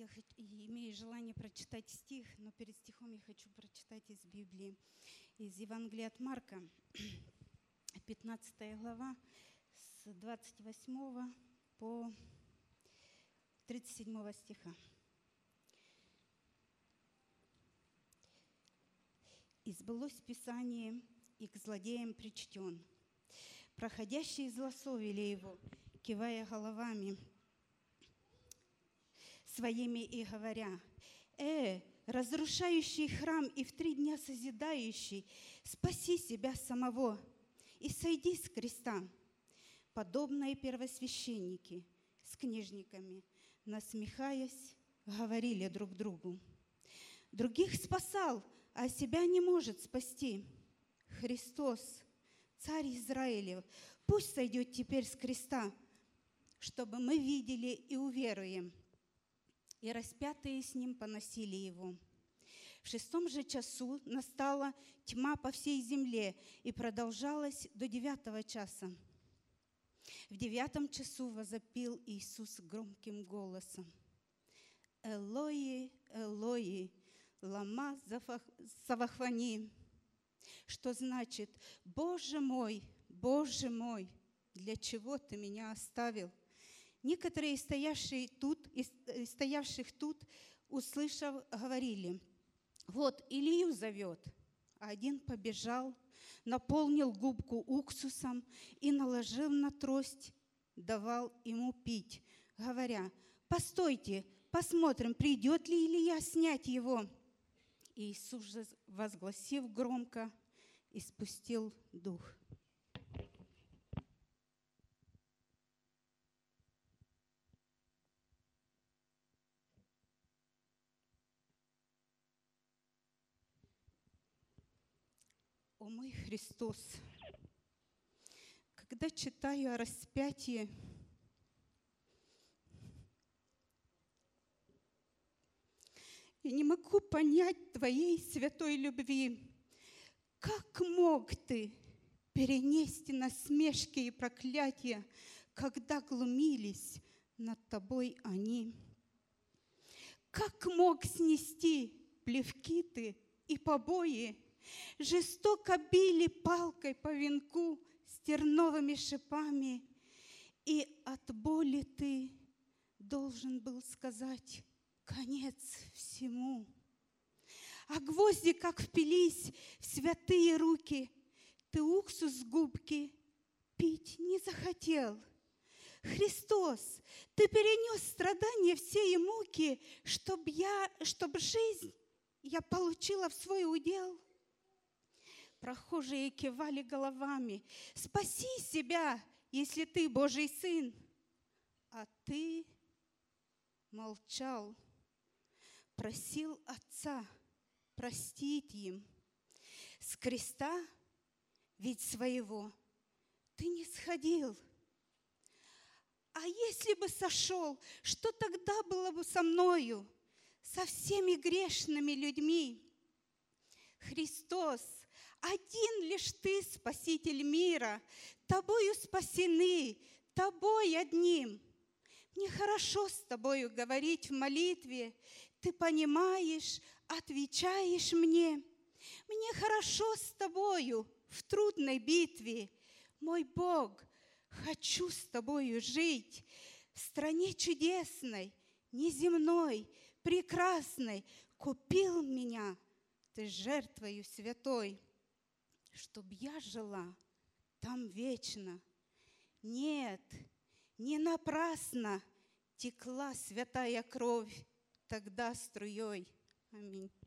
имею желание прочитать стих, но перед стихом я хочу прочитать из Библии, из Евангелия от Марка, 15 глава, с 28 по 37 стиха. «И сбылось Писание, и к злодеям причтен. Проходящие злословили его, кивая головами своими и говоря: разрушающий храм и в 3 дня созидающий, спаси себя самого и сойди с креста». Подобные первосвященники с книжниками, насмехаясь, говорили друг другу: «Других спасал, а себя не может спасти. Христос, Царь Израилев, пусть сойдет теперь с креста, чтобы мы видели и уверуем». И распятые с ним поносили его. В 6 же часу настала тьма по всей земле и продолжалась до 9 часа. В 9 часу возопил Иисус громким голосом: «Элои, Элои, лама савахвани», что значит: «Боже мой, для чего ты меня оставил?» Некоторые стоявших тут, услышав, говорили: «Вот Илию зовет». А один побежал, наполнил губку уксусом и, наложив на трость, давал ему пить, говоря: «Постойте, посмотрим, придет ли Илия снять его». И Иисус же, возгласив громко, испустил дух. О мой Христос, когда читаю о распятии, я не могу понять Твоей святой любви. Как мог Ты перенести насмешки и проклятия, когда глумились над Тобой они? Как мог снести плевки Ты и побои? Жестоко били палкой по венку с терновыми шипами, и от боли Ты должен был сказать конец всему. А гвозди, как впились в святые руки, Ты уксус с губки пить не захотел. Христос, Ты перенес страдания все и муки, чтоб жизнь я получила в свой удел. Прохожие кивали головами: «Спаси себя, если Ты Божий Сын». А Ты молчал, просил Отца простить им. С креста ведь своего Ты не сходил. А если бы сошел, что тогда было бы со мною, со всеми грешными людьми? Христос, один лишь Ты, Спаситель мира, Тобою спасены, Тобой одним. Мне хорошо с Тобою говорить в молитве, Ты понимаешь, отвечаешь мне. Мне хорошо с Тобою в трудной битве. Мой Бог, хочу с Тобою жить в стране чудесной, неземной, прекрасной. Купил меня Ты жертвою святой, чтоб я жила там вечно. Нет, не напрасно текла святая кровь тогда струей. Аминь.